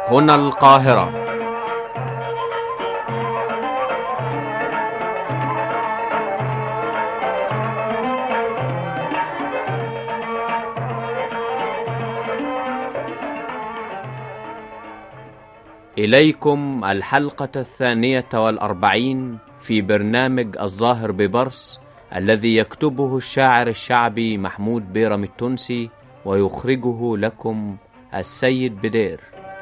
هنا القاهرة. إليكم الحلقة 42 في برنامج الظاهر ببرص، الذي يكتبه الشاعر الشعبي محمود بيرم التونسي ويخرجه لكم السيد بدير.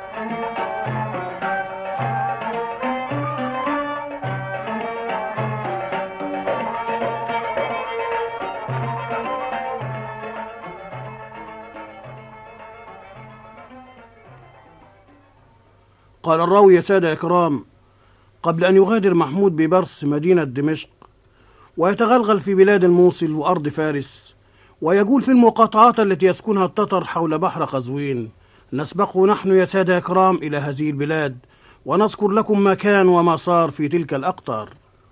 قال الراوي: يا سادة إكرام، قبل أن يغادر محمود ببرص مدينة دمشق ويتغلغل في بلاد الموصل وأرض فارس ويجول في المقاطعات التي يسكنها التتر حول بحر قزوين، نسبقه نحن يا سادة إكرام إلى هذه البلاد ونذكر لكم ما كان وما صار في تلك الأقطار.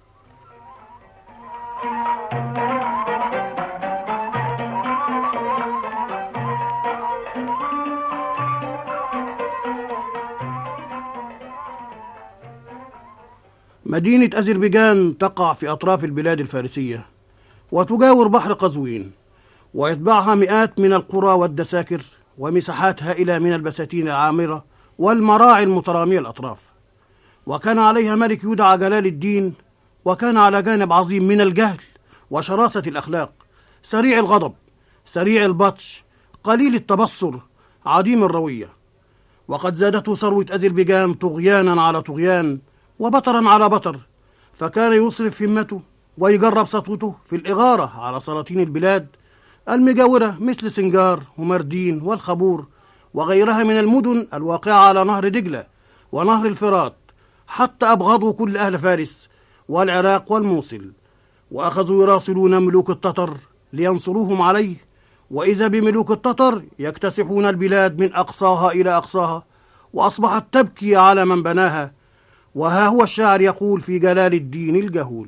مدينة أذربيجان تقع في أطراف البلاد الفارسية وتجاور بحر قزوين، ويتبعها مئات من القرى والدساكر ومساحات هائلة من البساتين العامرة والمراعي المترامية الأطراف. وكان عليها ملك يدعى جلال الدين، وكان على جانب عظيم من الجهل وشراسة الأخلاق، سريع الغضب، سريع البطش، قليل التبصر، عديم الروية. وقد زادته ثروة أذربيجان طغيانا على طغيان وبطرا على بطر، فكان يصرف همته ويجرب سطوته في الإغارة على سلاطين البلاد المجاورة مثل سنجار ومردين والخبور وغيرها من المدن الواقعة على نهر دجلة ونهر الفرات، حتى أبغضوا كل أهل فارس والعراق والموصل، وأخذوا يراسلون ملوك التتر لينصروهم عليه. وإذا بملوك التتر يكتسحون البلاد من أقصاها إلى أقصاها، وأصبحت تبكي على من بناها. وها هو الشاعر يقول في جلال الدين الجهول: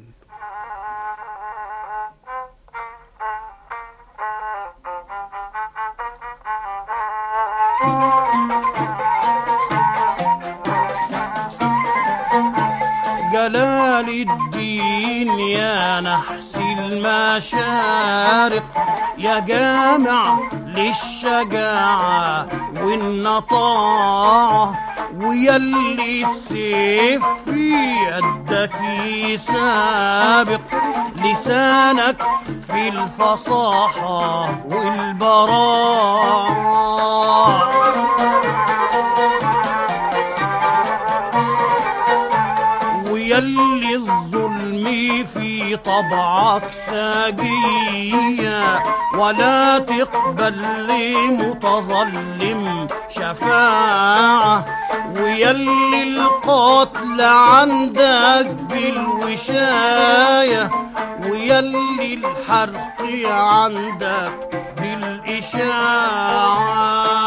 جلال الدين يا نحس المشارق، يا جامع للشجاعة والنطاعة، ويلي السيف في يدك سابق، لسانك في الفصاحة والبراعة، ويلي الظلم في طبعك ساجية، ولا تقبل لمتظلم شفاعة، ويلي القتل عندك بالوشاية، ويلي الحرق عندك بالإشاعة.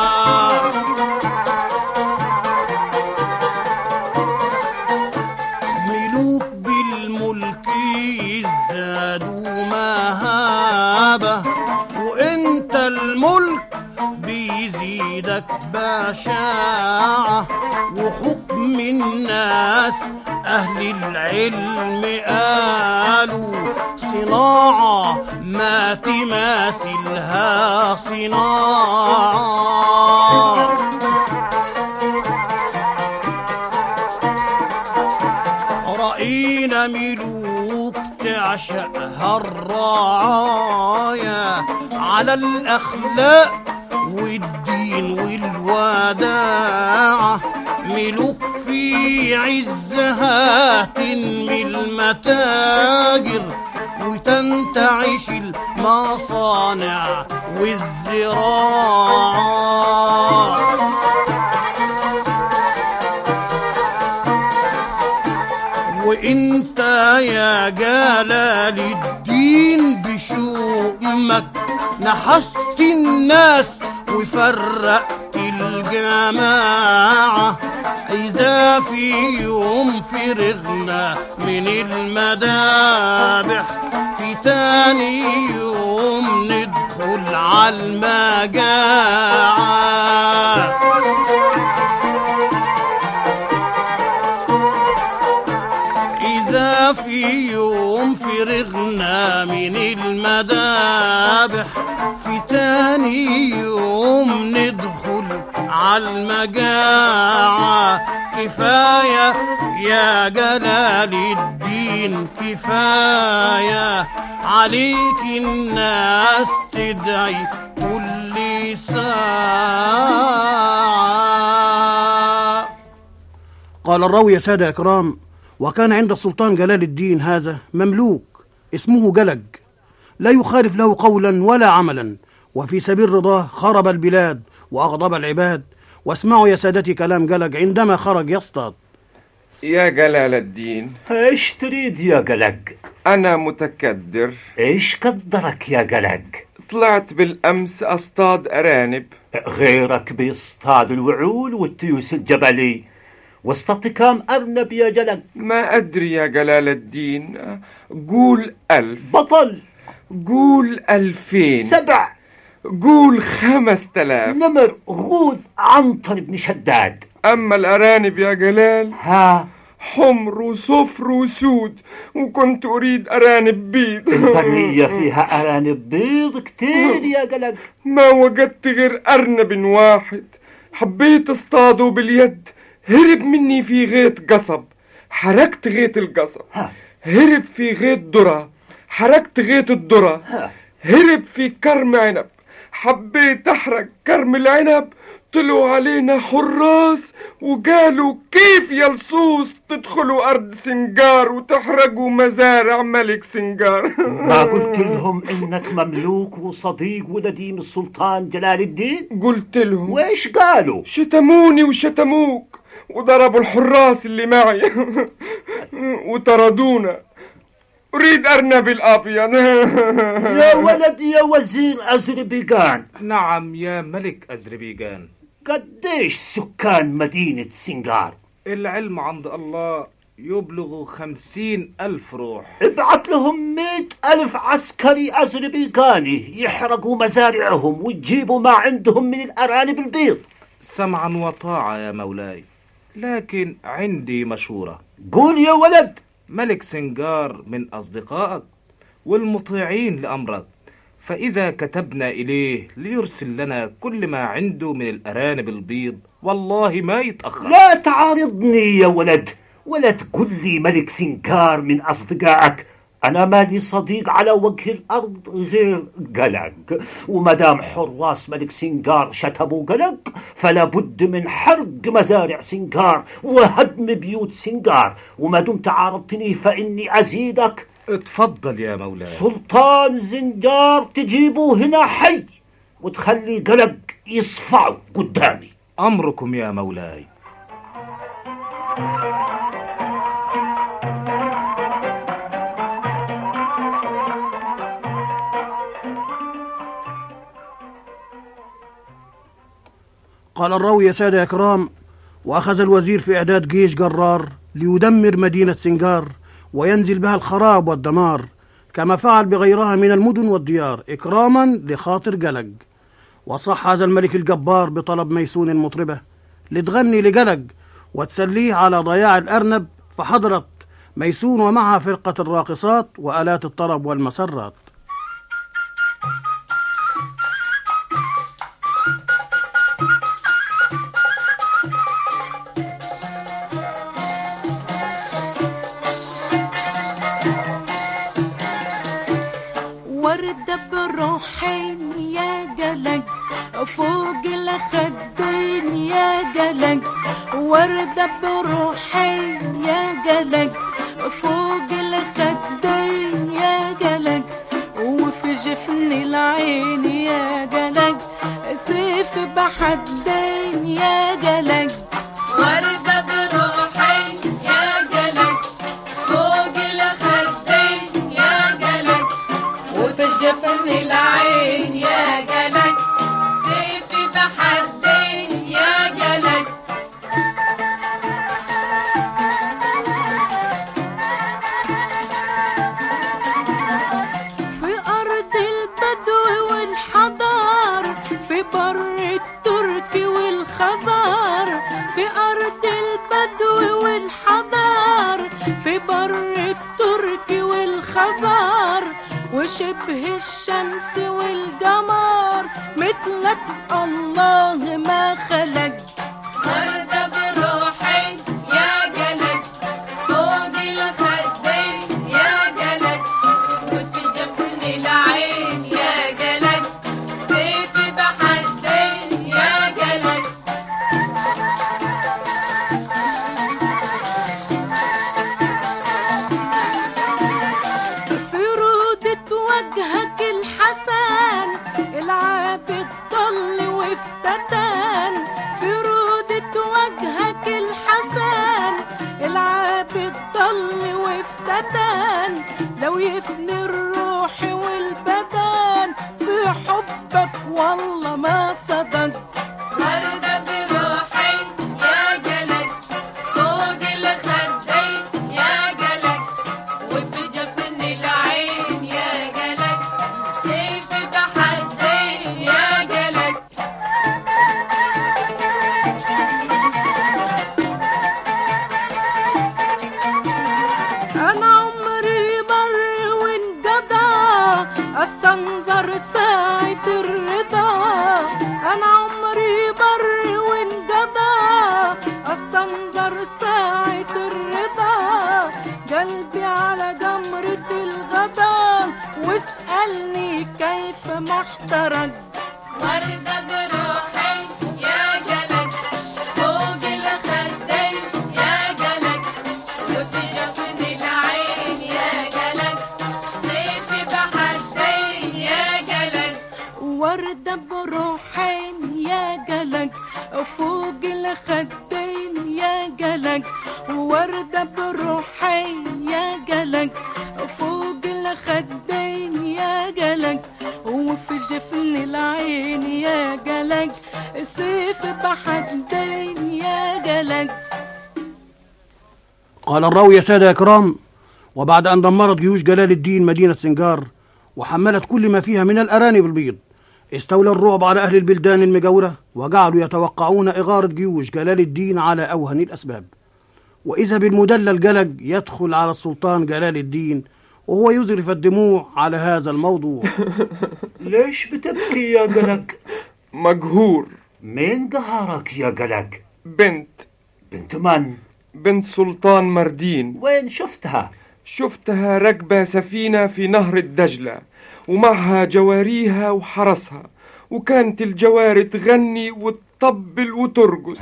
ملوك بالملك يزدادوا مهابة، وانت الملك بيزيدك بشاعة، وحكم الناس أهل العلم قالوا صناعة ما تماثلها صناعة. رأينا ملوك تعشقها الرعايا على الأخلاق والدين والوداعة، ملوك في عزها تنمي المتاجر وتنتعش المصانع والزراعة. وانت يا جلال الدين بشؤمك نحست الناس وفرقت الجماعة، إذا في يوم فرغنا من المذابح في تاني يوم ندخل على المجاعة. كفاية في يوم فرغنا من المذابح، في تاني يوم ندخل عالمجاعة. كفاية يا جلال الدين كفاية، عليك الناس تدعي كل ساعة. قال الراوي يا سادة إكرام: وكان عند السلطان جلال الدين هذا مملوك اسمه جلج، لا يخالف له قولا ولا عملا، وفي سبيل رضاه خرب البلاد وأغضب العباد. واسمعوا يا سادتي كلام جلج عندما خرج يصطاد: يا جلال الدين، ايش تريد يا جلج؟ أنا متكدر. ايش قدرك يا جلج؟ طلعت بالأمس أصطاد أرانب. غيرك بيصطاد الوعول والتيوس الجبلي. واصطدت كام أرنب يا جلج؟ ما أدري يا جلال الدين، قول 1000. بطل. قول 2000. 7. قول 5000. نمر غود عنتر بن شداد. أما الأرانب يا جلال ها حمر وصفر وسود، وكنت أريد أرانب بيض. البرية فيها أرانب بيض كتير يا جلج. ما وجدت غير أرنب واحد، حبيت اصطاده باليد، هرب مني في غيط قصب، حركت غيط القصب. هرب في غيط ذرة، حركت غيط الذرة. هرب في كرم عنب، حبيت احرق كرم العنب. طلعوا علينا حراس وقالوا: كيف يا لصوص تدخلوا أرض سنجار وتحرقوا مزارع ملك سنجار؟ ما قلت لهم إنك مملوك وصديق ونديم السلطان جلال الدين؟ قلت لهم. وإيش قالوا؟ شتموني وشتموك وضربوا الحراس اللي معي وطردونا. أريد أرنب الأبيض. يا ولد يا وزير أذربيجان. نعم يا ملك أذربيجان. قديش سكان مدينة سنجار؟ العلم عند الله يبلغ 50,000 روح. ابعت لهم 100,000 عسكري أذربيجاني يحرقوا مزارعهم ويجيبوا ما عندهم من الأرانب البيض. سمعا وطاعة يا مولاي، لكن عندي مشورة. قول يا ولد. ملك سنجار من أصدقائك والمطيعين لأمرك، فإذا كتبنا إليه ليرسل لنا كل ما عنده من الأرانب البيض والله ما يتأخر. لا تعارضني يا ولد، ولا تقول لي ملك سنجار من أصدقائك. أنا مالي صديق على وجه الأرض غير جلج، ومدام حراس ملك سنجار شتموا جلج فلا بد من حرق مزارع سنجار وهدم بيوت سنجار. وما دمت عارضتني فإني أزيدك. اتفضل يا مولاي. سلطان زنجار تجيبه هنا حي وتخلي جلج يصفعوا قدامي. أمركم يا مولاي. قال الراوي يا سادة إكرام: وأخذ الوزير في إعداد جيش جرار ليدمر مدينة سنجار وينزل بها الخراب والدمار، كما فعل بغيرها من المدن والديار إكراما لخاطر جلج. وصح هذا الملك الجبار بطلب ميسون المطربة لتغني لجلج وتسليه على ضياع الأرنب، فحضرت ميسون ومعها فرقة الراقصات وآلات الطرب والمسرات. وردة بروحين يا جلج فوق الخدين يا جلج، وردة بروحين يا جلج فوق الخدين يا جلج، وفي جفن العين يا جلج سيف بحدين يا جلج. وردة بروحين يا جلج فوق الخدين يا جلج، وفي جفن العين يا جلج سيف بحدين يا جلج. في أرض البدو والحضار، في بر الترك والخزار، في أرض البدو والحضار، في بر الترك شبه الشمس والقمر مثلك الله ما خلق. وردة بروحي يا جلد فوق الخدين يا جلد وفي جفن العين يا جلد سيفي بحدين يا جلد. في رودة وجهك الحسن العابد ضل وافتتن. في رودة وجهك الحسن العابد ضل وافتتن. لو يفني الروح والبدن في حبك والله ما صدق. وردة بروحي يا جلد فوق الخدين يا جلد وفي جفن العين يا جلد سيفي بحدين يا جلد. أنا عمري مر وانقضى أستنظر ساعة الرضا. أنا عمري مر وانقضى أستنظر ساعة الرضا. قلبي على جمرة الغضب واسألني كيف ما احترق. وردة بروحي يا جلد فوق الخدين يا جلد وفي جفن العين يا جلد سيفي بحدين يا جلد. وردة بروحي يا جلد فوق الخدين يا جلد. وردة بروحي يا جلد فوق الخدين يا جلد وفي جفن العين يا جلد سيف بحدين يا جلد. قال الراوي: يا سادة يا كرام، وبعد أن دمرت جيوش جلال الدين مدينة سنجار وحملت كل ما فيها من الأرانب البيض، استولى الرعب على أهل البلدان المجاورة وجعلوا يتوقعون إغارة جيوش جلال الدين على أوهن الأسباب. وإذا بالمدلل جلج يدخل على السلطان جلال الدين وهو يزرف الدموع على هذا الموضوع. ليش بتبكي يا جلج؟ مجهور. مين قهرك يا جلج؟ بنت من؟ بنت سلطان مردين. وين شفتها؟ شفتها راكبة سفينة في نهر الدجلة ومعها جواريها وحرسها، وكانت الجواري تغني وتطبل وترقص.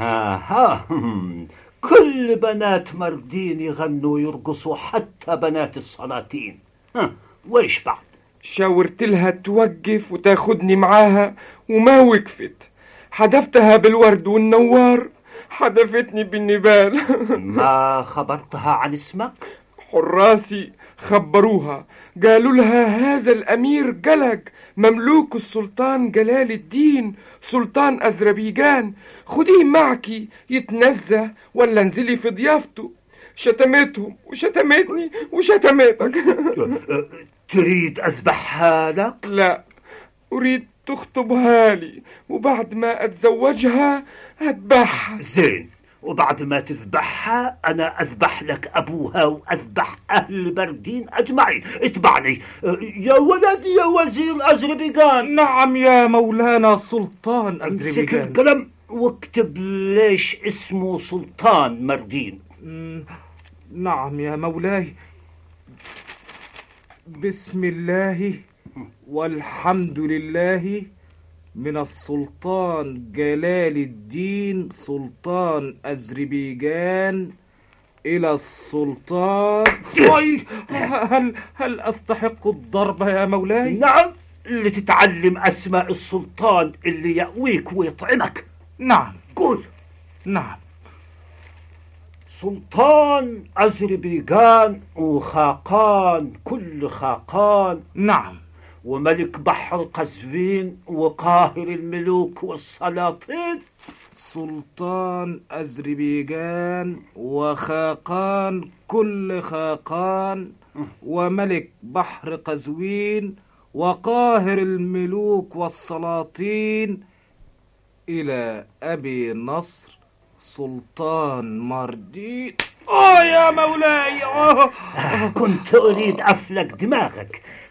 كل بنات مردين يغنوا ويرقصوا، حتى بنات السلاطين. ويش بعد؟ شاورت لها توقف وتاخدني معاها وما وقفت. حدفتها بالورد والنوار، حدفتني بالنبال. ما خبرتها عن اسمك؟ حراسي خبروها، قالوا لها هذا الأمير جلج مملوك السلطان جلال الدين سلطان أذربيجان، خديه معك يتنزه ولا انزلي في ضيافته. شتمتهم وشتمتني وشتمتك. تريد أذبحها لك؟ لا، أريد تخطبها لي وبعد ما أتزوجها أذبحها. زين، وبعد ما تذبحها أنا أذبح لك أبوها وأذبح أهل بردين أجمعين. اتبعني يا ولد يا وزير أذربيجان. نعم يا مولانا سلطان امسك أذربيجان. القلم واكتب ليش اسمه سلطان مردين. نعم يا مولاي. بسم الله والحمد لله من السلطان جلال الدين سلطان أذربيجان إلى السلطان. هل أستحق الضرب يا مولاي؟ نعم، لتتعلم أسماء السلطان اللي يأويك ويطعمك. نعم. قول. نعم. سلطان أذربيجان وخاقان كل خاقان. نعم. وملك بحر قزوين وقاهر الملوك والسلاطين. سلطان أذربيجان وخاقان كل خاقان وملك بحر قزوين وقاهر الملوك والسلاطين إلى أبي نصر سلطان مردين. يا مولاي. كنت أريد أفلق دماغك.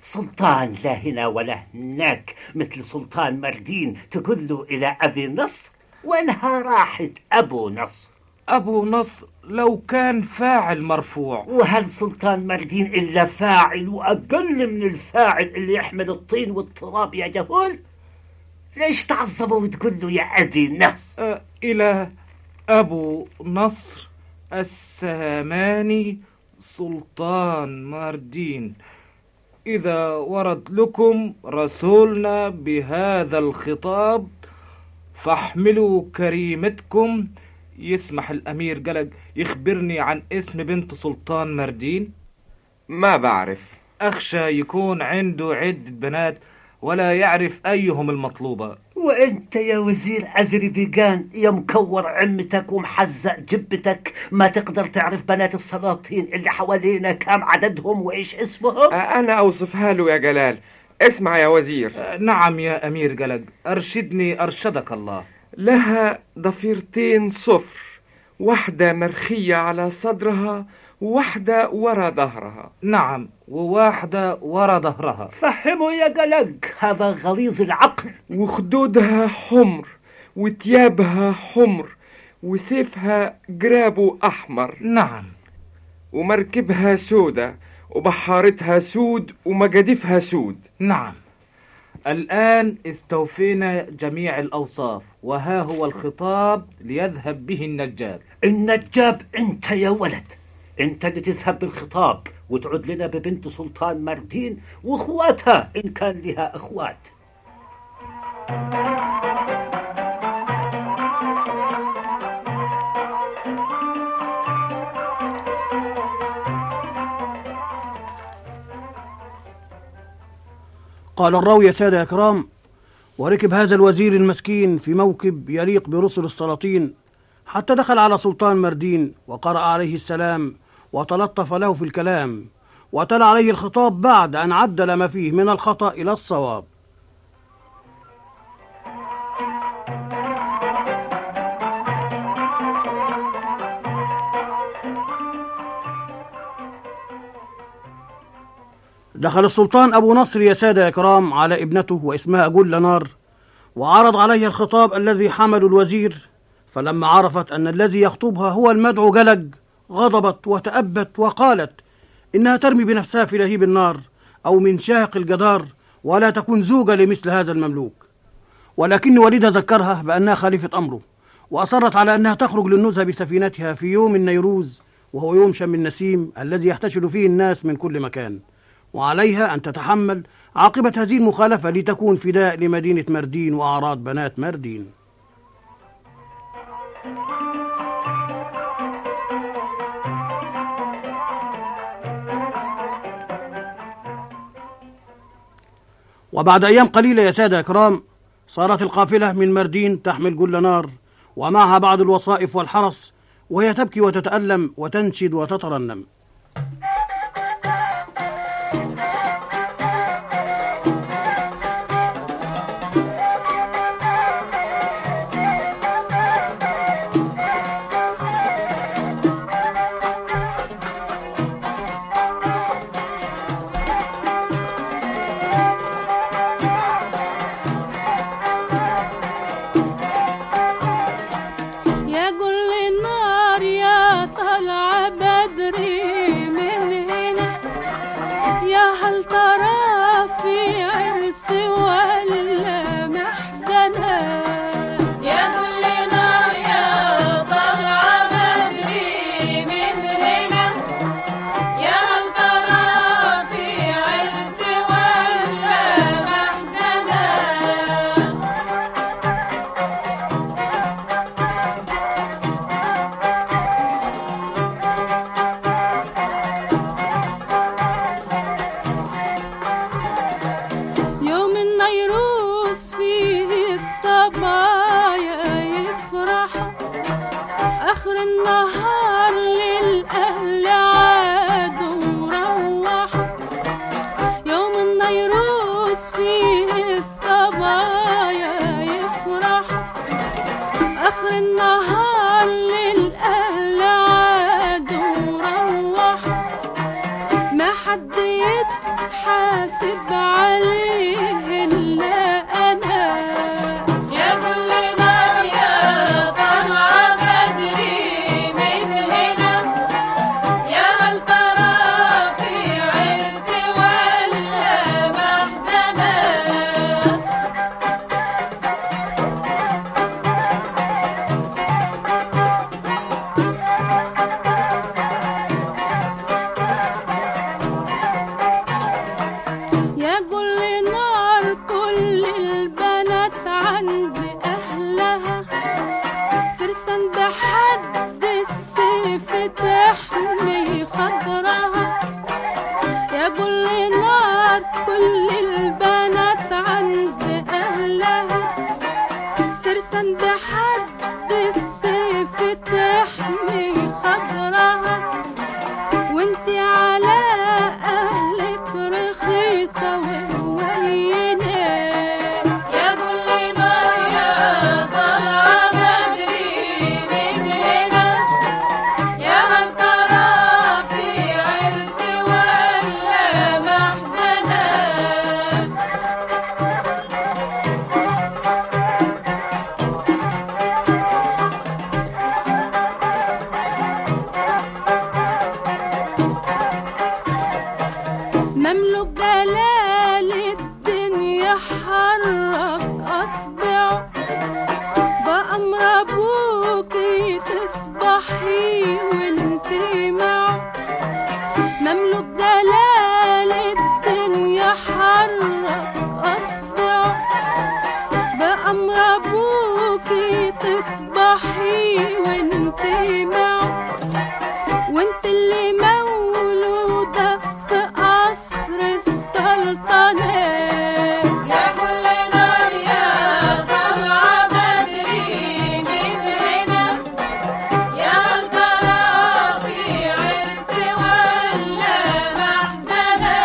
سلطان لا هنا ولا هناك مثل سلطان مردين تقول له إلى أبي نصر، وانها راحت أبو نصر. أبو نصر لو كان فاعل مرفوع. وهل سلطان مردين إلا فاعل وأقل من الفاعل اللي يحمل الطين والتراب يا جهول؟ ليش تعصبوا وتقول له يا أبي نصر؟ إلى أبو نصر الساماني سلطان مردين، إذا ورد لكم رسولنا بهذا الخطاب فاحملوا كريمتكم. يسمح الأمير قلق يخبرني عن اسم بنت سلطان مردين؟ ما بعرف. أخشى يكون عنده عدة بنات ولا يعرف أيهم المطلوبة. وانت يا وزير أذربيجان يا مكور عمتك ومحزق جبتك ما تقدر تعرف بنات السلاطين اللي حوالينا كام عددهم وإيش اسمهم؟ أنا أوصفها له يا جلال. اسمع يا وزير. نعم يا أمير قلق، أرشدني أرشدك الله. لها ضفيرتين صفر، واحدة مرخية على صدرها وواحدة ورا ظهرها. نعم، وواحدة ورا ظهرها. فهموا يا قلق، هذا غليظ العقل. وخدودها حمر وتيابها حمر وسيفها جرابه أحمر. نعم. ومركبها سودة وبحارتها سود ومجاديفها سود. نعم. الآن استوفينا جميع الأوصاف، وها هو الخطاب ليذهب به النجاب. النجاب أنت يا ولد، أنت اللي تذهب بالخطاب وتعود لنا ببنت سلطان مردين وأخواتها إن كان لها أخوات. قال الراوي يا سادة يا كرام: وركب هذا الوزير المسكين في موكب يليق برسل السلاطين حتى دخل على سلطان مردين وقرأ عليه السلام وتلطف له في الكلام وتلا عليه الخطاب بعد أن عدل ما فيه من الخطأ إلى الصواب. دخل السلطان أبو نصر يا سادة يا كرام على ابنته واسمها جل نار، وعرض عليها الخطاب الذي حمل الوزير، فلما عرفت أن الذي يخطبها هو المدعو قلق غضبت وتأبت وقالت إنها ترمي بنفسها في لهيب النار أو من شاهق الجدار ولا تكون زوجة لمثل هذا المملوك. ولكن والدها ذكرها بأنها خليفة أمره، وأصرت على أنها تخرج للنزهة بسفينتها في يوم النيروز، وهو يوم شم النسيم الذي يحتشد فيه الناس من كل مكان، وعليها أن تتحمل عاقبة هذه المخالفة لتكون فداء لمدينة مردين وأعراض بنات مردين. وبعد أيام قليلة يا سادة إكرام صارت القافلة من مردين تحمل جل نار ومعها بعض الوصائف والحرس، وهي تبكي وتتألم وتنشد وتترنم: حد يتحاسب سند حد السيف تحمي خضرها، وانتي على اهلك رخيصة وهوينة. يا كل نار يا طلعة بدري من هنا، يا هل ترى في عرس ولا محزنة. مملوك جلال الدنيا حرك أصبعه، بأمر أبوكي تصبحي وانتي معه. مملوك جلال الدنيا حرك أصبعه، بأمر أبوكي تصبحي وانتي معه. وانت اللي مولودة في قصر السلطنة. يا كل نار يا طلعة بدري من هنا، يا هل ترى في عرس ولا محزنة.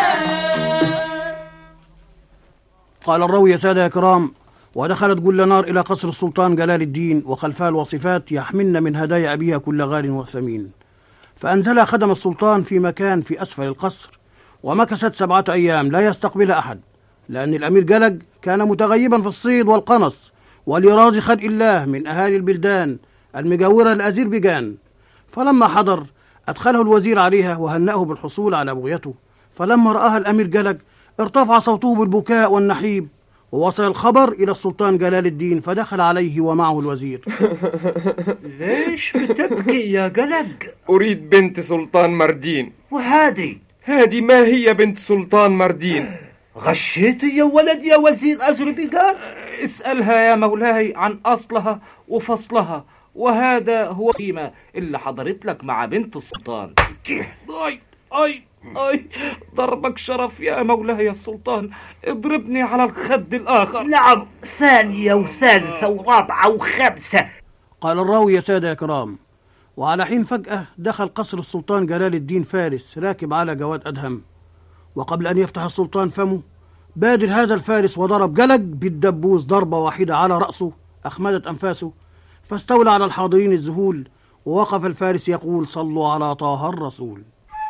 قال الراوي: يا سادة يا كرام، ودخلت كل نار إلى قصر السلطان جلال الدين، وخلفها الوصفات يحملن من هدايا أبيها كل غال وثمين. فأنزلها خدم السلطان في مكان في أسفل القصر، ومكثت 7 أيام لا يستقبل أحد، لأن الأمير جلج كان متغيبا في الصيد والقنص والإراز خلق الله من أهالي البلدان المجاورة لأذربيجان. فلما حضر أدخله الوزير عليها وهنأه بالحصول على بغيته. فلما رآها الأمير جلج ارتفع صوته بالبكاء والنحيب، ووصل الخبر إلى السلطان جلال الدين، فدخل عليه ومعه الوزير. ليش بتبكي يا جلج؟ أريد بنت سلطان مردين. وهذه ما هي بنت سلطان مردين؟ غشيتي يا ولد يا وزير أذربيجان؟ اسألها يا مولاي عن أصلها وفصلها، وهذا هو القيمة اللي حضرت لك مع بنت السلطان. أي ضربك شرف يا مولاي السلطان، اضربني على الخد الآخر. نعم، ثانية وثالثة ورابعة وخامسة. قال الراوي: يا سادة يا كرام، وعلى حين فجأة دخل قصر السلطان جلال الدين فارس راكب على جواد أدهم، وقبل أن يفتح السلطان فمه بادر هذا الفارس وضرب جلج بالدبوس ضربة واحدة على رأسه أخمدت أنفاسه، فاستولى على الحاضرين الذهول، ووقف الفارس يقول: صلوا على طه الرسول.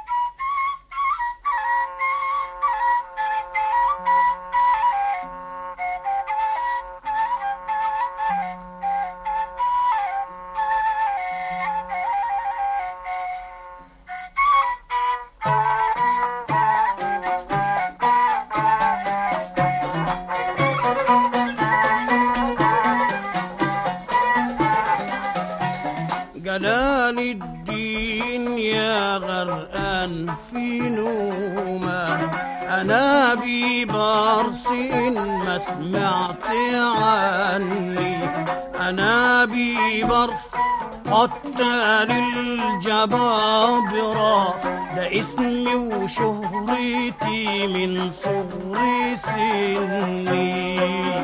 جلال الدين يا غرقان في نومه، أنا ببرص ما سمعت عني، أنا ببرص قتال الجبابرة، ده اسمي وشهرتي من صغر سني.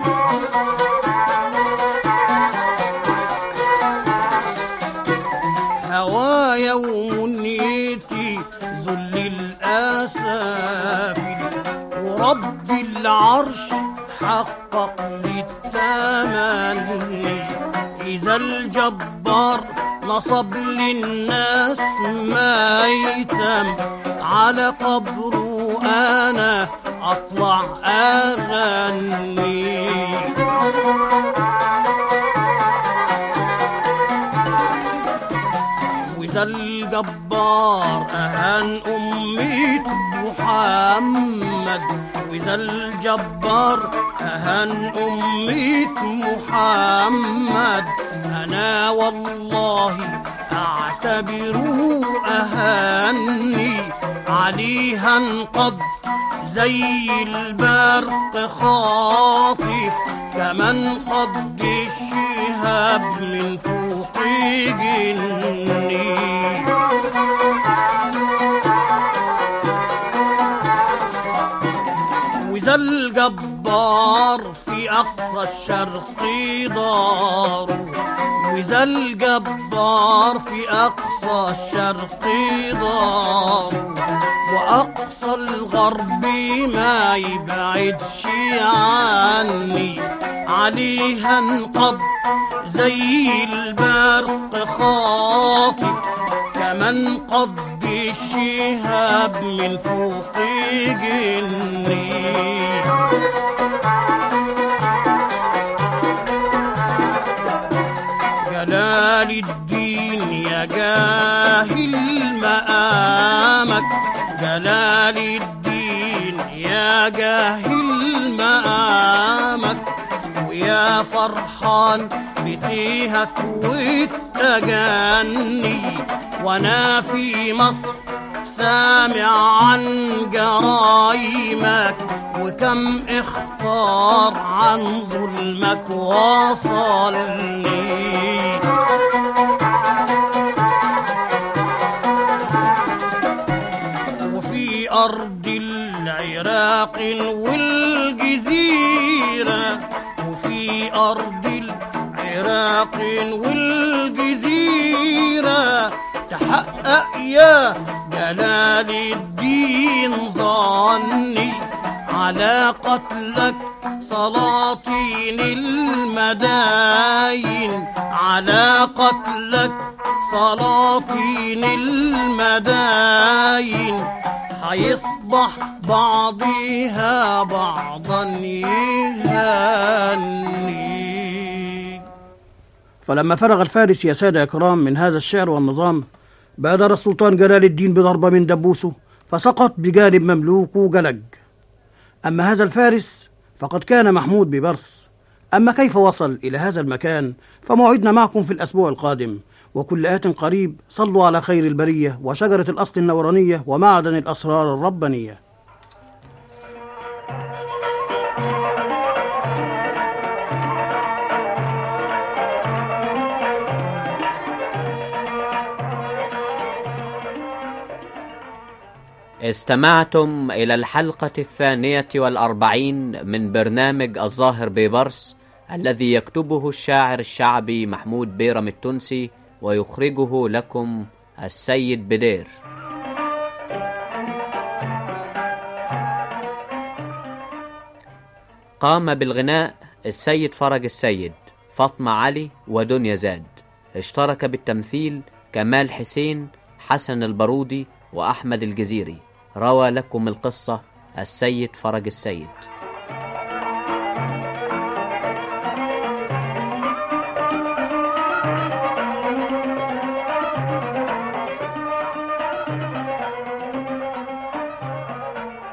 هوايا ومنيتي ذل الأسافل، ورب العرش حقق لي التمني. إذا الجبار نصب للناس ميتم، على قبره أنا أطلع أغني. وإذا الجبار أهان أمة محمد، وإذا الجبار أهان أمة محمد، أنا والله أعتبره أهاني. عليها انقض زي البرق خاطف، كمان قد الشهاب من فوق جني. وإذا الجبار في أقصى الشرق ضارب، وإذا الجبار في أقصى الشرق دار وأقصى الغرب ما يبعدش عني، عليها انقض زي البرق خاطف كمان قض الشهاب من فوق جني. جلال الدين يا جاهل مقامك، جلال الدين يا جاهل مقامك، ويا فرحان بتيهك والتجني، وانا في مصر سامع عن جرايمك، وكم اخطار عن ظلمك وصلني. وفي أرض العراق والجزيرة، وفي أرض العراق والجزيرة تحقق يا جلال الدين ظني، على قتلك سلاطين المداين، على قتلك سلاطين المداين، هيصبح بعضها بعضا يهني. فلما فرغ الفارس يا سادة إكرام من هذا الشعر والنظام، بادر السلطان جلال الدين بضربة من دبوسه فسقط بجانب مملوكه جلج. أما هذا الفارس فقد كان محمود ببرص. أما كيف وصل إلى هذا المكان فموعدنا معكم في الأسبوع القادم، وكل آت قريب. صلوا على خير البرية وشجرة الأصل النورانية ومعدن الأسرار الربانية. استمعتم إلى الحلقة 42 من برنامج الظاهر ببرص، الذي يكتبه الشاعر الشعبي محمود بيرم التونسي ويخرجه لكم السيد بدير. قام بالغناء السيد فرج السيد، فاطمة علي ودنيا زاد. اشترك بالتمثيل كمال حسين، حسن البارودي وأحمد الجزيري. روى لكم القصة السيد فرج السيد.